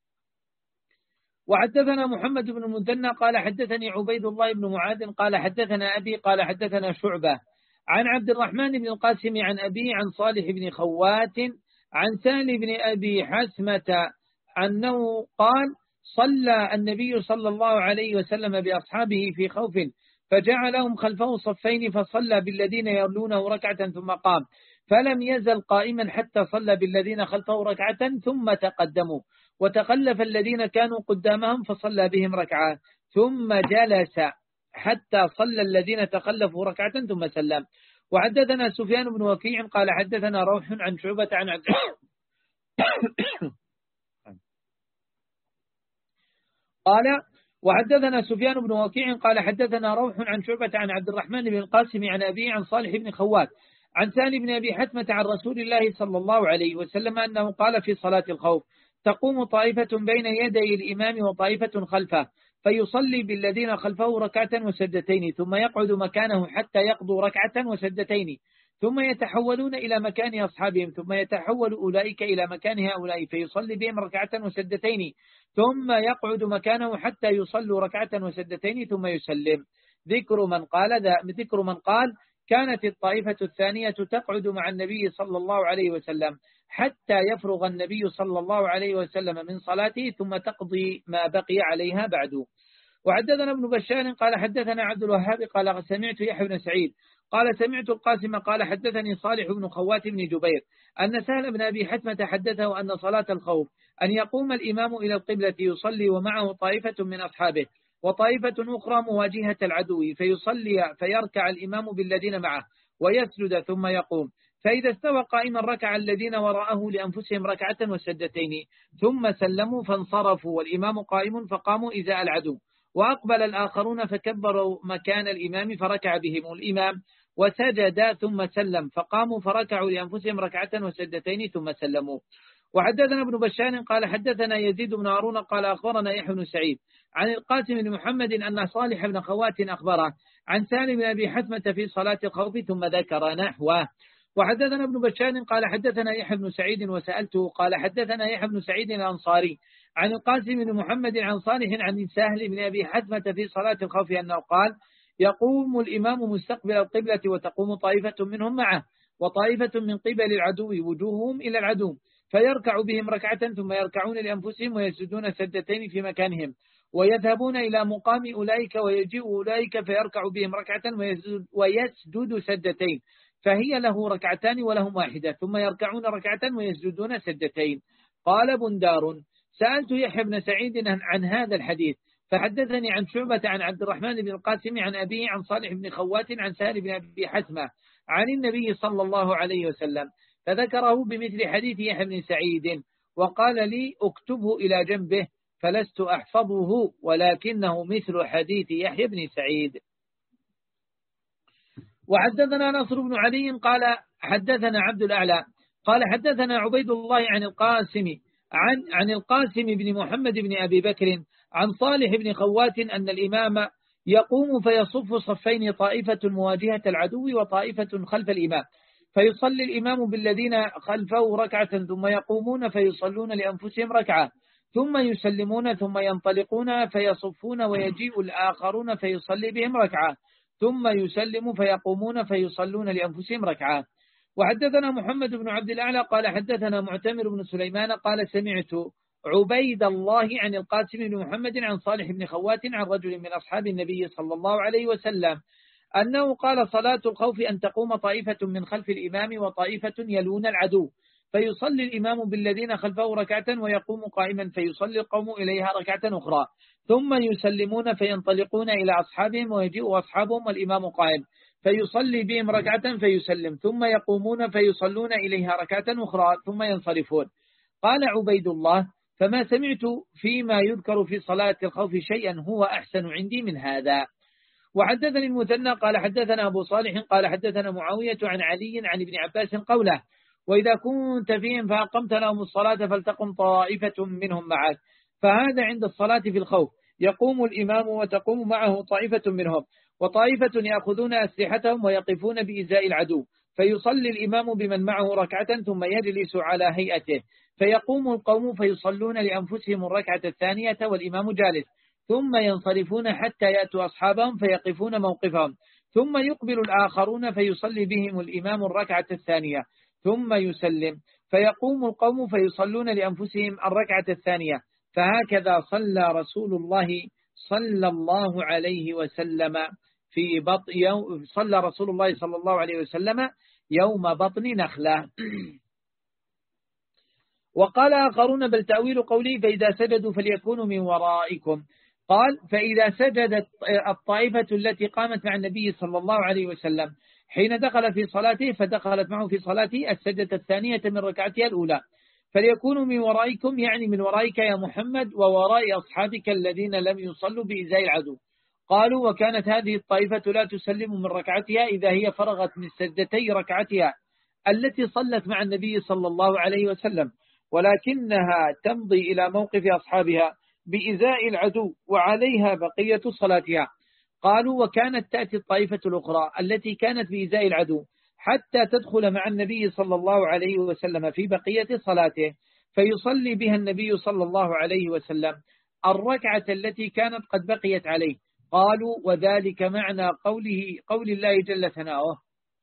وحدثنا محمد بن المثنى قال حدثني عبيد الله بن معاذ قال حدثنا أبي قال حدثنا شعبة عن عبد الرحمن بن القاسم عن أبي عن صالح بن خوات عن سهل بن أبي حسمة أنه قال صلى النبي صلى الله عليه وسلم بأصحابه في خوف فجعلهم خلفه صفين فصلى بالذين يرلونه ركعة ثم قام فلم يزل قائما حتى صلى بالذين خلفه ركعة ثم تقدموا وتخلف الذين كانوا قدامهم فصلى بهم ركعة ثم جلس حتى صلى الذين تخلفوا ركعة ثم سلم. وحدثنا سفيان بن وكيع قال حدثنا روح عن شعبة عن عبد قال وحدثنا سفيان بن وكيع قال حدثنا روح عن شعبة عن عبد الرحمن بن القاسم عن أبي عن صالح بن خوات عن سهل بن أبي حتمة عن رسول الله صلى الله عليه وسلم أنه قال في صلاة الخوف تقوم طائفة بين يدي الإمام وطائفة خلفه فيصلي بالذين خلفه ركعة وسجدتين ثم يقعد مكانه حتى يقضوا ركعة وسجدتين ثم يتحولون إلى مكان أصحابهم ثم يتحول أولئك إلى مكان هؤلاء فيصلي بهم ركعة وسجدتين ثم يقعد مكانه حتى يصلوا ركعة وسجدتين ثم يسلم. ذكر من قال ذا ذكر من قال كانت الطائفة الثانية تقعد مع النبي صلى الله عليه وسلم حتى يفرغ النبي صلى الله عليه وسلم من صلاته ثم تقضي ما بقي عليها بعد. وحدثنا ابن بشار قال حدثنا عبد الوهاب قال سمعت يحيى بن سعيد قال سمعت القاسم قال حدثني صالح بن خوات بن جبير أن سهل بن أبي حتمة حدثه أن صلاة الخوف أن يقوم الإمام إلى القبلة يصلي ومعه طائفة من أصحابه وطائفة أخرى مواجهة العدو فيصلي فيركع الإمام بالذين معه ويسجد ثم يقوم فإذا استوى قائما ركع الذين وراءه لأنفسهم ركعة وسجدتين ثم سلموا فانصرفوا والإمام قائم فقاموا إزاء العدو وأقبل الآخرون فكبروا مكان الإمام فركع بهم الإمام وسجد ثم سلم فقاموا فركعوا لأنفسهم ركعة وسجدتين ثم سلموا. وحدثنا ابن بشار قال حدثنا يزيد بن هارون قال أخبرنا يحيى بن سعيد عن القاسم بن محمد أن صالح بن خوات أخبره عن سالم بن أبي حتمة في صلاة الخوف ثم ذكر نحوه. وحدثنا ابن بشار قال حدثنا يحيى بن سعيد وسألته قال حدثنا يحيى بن سعيد الأنصاري عن القاسم بن محمد عن صالح عن سهل بن أبي حتمة في صلاة الخوف أنه قال يقوم الإمام مستقبل القبلة وتقوم طائفة منهم معه وطائفة من قبل العدو وجوههم إلى العدو فيركع بهم ركعة ثم يركعون لأنفسهم ويسجدون سجدتين في مكانهم ويذهبون إلى مقام أولئك ويجيء أولئك فيركع بهم ركعة ويسجد سجدتين فهي له ركعتان ولهم واحدة ثم يركعون ركعة ويسجدون سجدتين. قال بندار سألت يحيى بن سعيد عن هذا الحديث فحدثني عن شعبة عن عبد الرحمن بن القاسم عن أبيه عن صالح بن خوات عن سهل بن أبي حتمة عن النبي صلى الله عليه وسلم فذكره بمثل حديث يحيى بن سعيد وقال لي اكتبه إلى جنبه فلست أحفظه ولكنه مثل حديث يحيى بن سعيد. وحدثنا نصر بن علي قال حدثنا عبد الأعلى قال حدثنا عبيد الله عن القاسم عن عن القاسم بن محمد بن أبي بكر عن صالح بن خوات أن الإمام يقوم فيصف صفين طائفة مواجهة العدو وطائفة خلف الإمام فيصلي الإمام بالذين خلفه ركعة ثم يقومون فيصلون لأنفسهم ركعة ثم يسلمون ثم ينطلقون فيصفون ويجيء الآخرون فيصلي بهم ركعة ثم يسلم فيقومون فيصلون لأنفسهم ركعة. وحدثنا محمد بن عبد الأعلى قال حدثنا معتمر بن سليمان قال سمعت عبيد الله عن القاسم بن محمد عن صالح بن خوات عن رجل من أصحاب النبي صلى الله عليه وسلم أنه قال صلاة الخوف أن تقوم طائفة من خلف الإمام وطائفة يلون العدو فيصلي الإمام بالذين خلفه ركعة ويقوم قائما فيصلي القوم إليها ركعة أخرى ثم يسلمون فينطلقون إلى أصحابهم ويجيء أصحابهم والإمام قائم فيصلي بهم ركعة فيسلم ثم يقومون فيصلون إليها ركعة أخرى ثم ينصرفون. قال عبيد الله فما سمعت فيما يذكر في صلاة الخوف شيئا هو أحسن عندي من هذا. وحدثني المثنى قال حدثنا أبو صالح قال حدثنا معاوية عن علي عن ابن عباس قوله وإذا كنت فيهم فأقمت لهم الصلاة فلتقم طائفة منهم معك فهذا عند الصلاة في الخوف يقوم الإمام وتقوم معه طائفة منهم وطائفة يأخذون أسلحتهم ويقفون بإزاء العدو فيصلي الإمام بمن معه ركعة ثم يجلس على هيئته فيقوم القوم فيصلون لأنفسهم الركعة الثانية والإمام جالس ثم ينصرفون حتى يأتوا أصحابهم فيقفون موقفهم ثم يقبل الآخرون فيصلي بهم الإمام الركعة الثانية ثم يسلم فيقوم القوم فيصلون لأنفسهم الركعة الثانية فهكذا صلى رسول الله صلى الله عليه وسلم في بطن يوم صلى رسول الله صلى الله عليه وسلم يوم بطن نخلة. وقال آخرون بل تأويل قولي فإذا سجدوا فليكونوا من ورائكم قال فإذا سجدت الطائفة التي قامت مع النبي صلى الله عليه وسلم حين دخل في صلاته فدخلت معه في صلاته السجدة الثانية من ركعتها الأولى فليكونوا من ورائكم يعني من ورائك يا محمد ووراء أصحابك الذين لم يصلوا بإزاء العدو. قالوا وكانت هذه الطائفة لا تسلم من ركعتها إذا هي فرغت من سجدتي ركعتها التي صلت مع النبي صلى الله عليه وسلم ولكنها تمضي إلى موقف أصحابها بإزاء العدو وعليها بقية صلاتها. قالوا وكانت تأتي الطائفة الأخرى التي كانت بإزاء العدو حتى تدخل مع النبي صلى الله عليه وسلم في بقية صلاته، فيصلي بها النبي صلى الله عليه وسلم الركعة التي كانت قد بقيت عليه. قالوا وذلك معنى قوله قول الله جل ثناؤه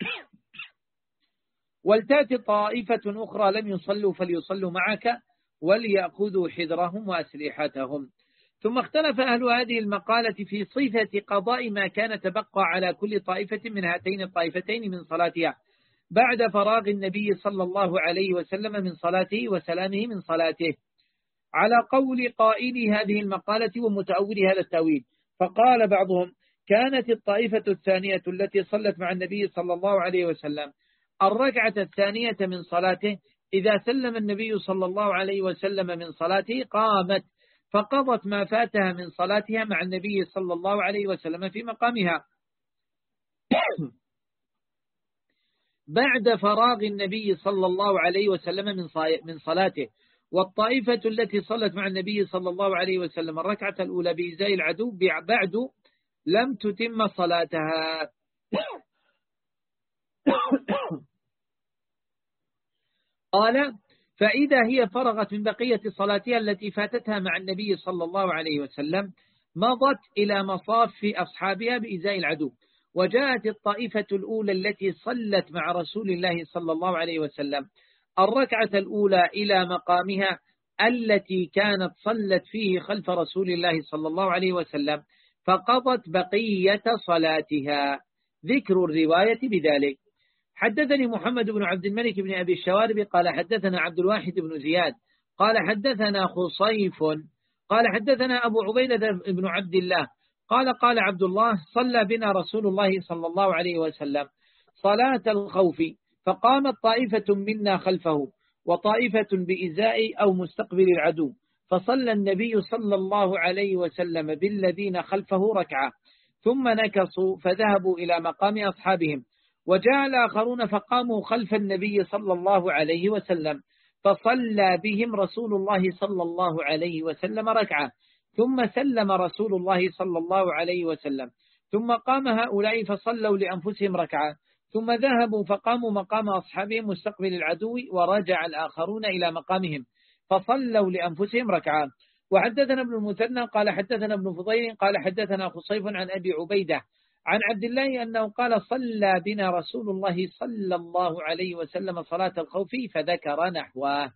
ولتأتي طائفة أخرى لم يصلوا فليصلوا معك وليأخذوا حذرهم وأسلحتهم. ثم اختلف أهل هذه المقالة في صفة قضاء ما كان تبقى على كل طائفة من هاتين الطائفتين من صلاتها بعد فراغ النبي صلى الله عليه وسلم من صلاته وسلامه من صلاته، على قول قائل هذه المقالة ومتأول هذا التأويل. فقال بعضهم كانت الطائفة الثانية التي صلت مع النبي صلى الله عليه وسلم الركعة الثانية من صلاته إذا سلم النبي صلى الله عليه وسلم من صلاته قامت فقضت ما فاتها من صلاتها مع النبي صلى الله عليه وسلم في مقامها بعد فراغ النبي صلى الله عليه وسلم من صلاته. والطائفة التي صلت مع النبي صلى الله عليه وسلم الركعة الأولى بإزاء العدو بعد لم تتم صلاتها. قال فإذا هي فرغت من بقية صلاتها التي فاتتها مع النبي صلى الله عليه وسلم مضت إلى مصاف أصحابها بإزاء العدو. وجاءت الطائفة الأولى التي صلت مع رسول الله صلى الله عليه وسلم الركعة الأولى إلى مقامها التي كانت صلت فيه خلف رسول الله صلى الله عليه وسلم فقضت بقية صلاتها. ذكر الرواية بذلك. حدثني محمد بن عبد الملك بن أبي الشوارب قال حدثنا عبد الواحد بن زياد قال حدثنا خصيف قال حدثنا أبو عبيدة بن عبد الله قال قال عبد الله صلى بنا رسول الله صلى الله عليه وسلم صلاة الخوف فقامت طائفة منا خلفه وطائفة بإزاء أو مستقبل العدو فصلى النبي صلى الله عليه وسلم بالذين خلفه ركعة ثم نكصوا فذهبوا إلى مقام أصحابهم. وجاء الآخرون فقاموا خلف النبي صلى الله عليه وسلم فصلى بهم رسول الله صلى الله عليه وسلم ركعة ثم سلم رسول الله صلى الله عليه وسلم ثم قام هؤلاء فصلوا لأنفسهم ركعة ثم ذهبوا فقاموا مقام أصحابهم مستقبل العدو ورجع الآخرون إلى مقامهم فصلوا لأنفسهم ركعة. وحدثنا ابن المثنى قال حدثنا ابن فضيل قال حدثنا خصيف عن أبي عبيدة عن عبد الله أنه قال صلى بنا رسول الله صلى الله عليه وسلم صلاة الخوف فذكر نحوه.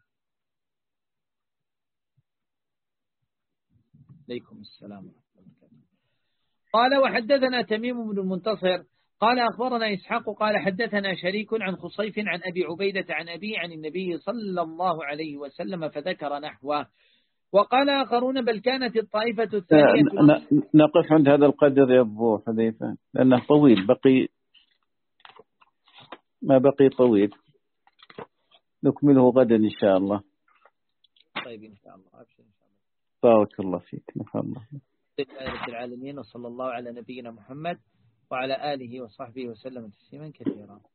عليكم السلام. قال وحدثنا تميم بن المنتصر قال أخبرنا إسحاق قال حدثنا شريك عن خصيف عن أبي عبيدة عن أبي عن النبي صلى الله عليه وسلم فذكر نحوه. وقال آخرون بل كانت الطائفة الثانية. نقف عند هذا القدر يا أبو حذيفة لأنه طويل، بقي ما بقي طويل، نكمله غدا إن شاء الله. طيب إن شاء الله. أبشر إن شاء الله. بارك الله فيك. نفع الله. رب العالمين وصلى الله على نبينا محمد وعلى آله وصحبه وسلم تسليما كثيرا.